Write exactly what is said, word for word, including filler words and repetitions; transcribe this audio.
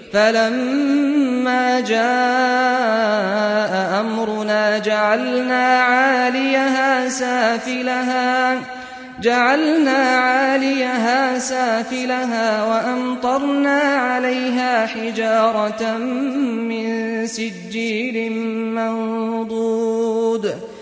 فَلَمَّا جَاءَ أَمْرُنَا جَعَلْنَا عَالِيَهَا سَافِلَهَا جعلنا عاليها سافلها وأمطرنا عليها حجارة من سجيل منضود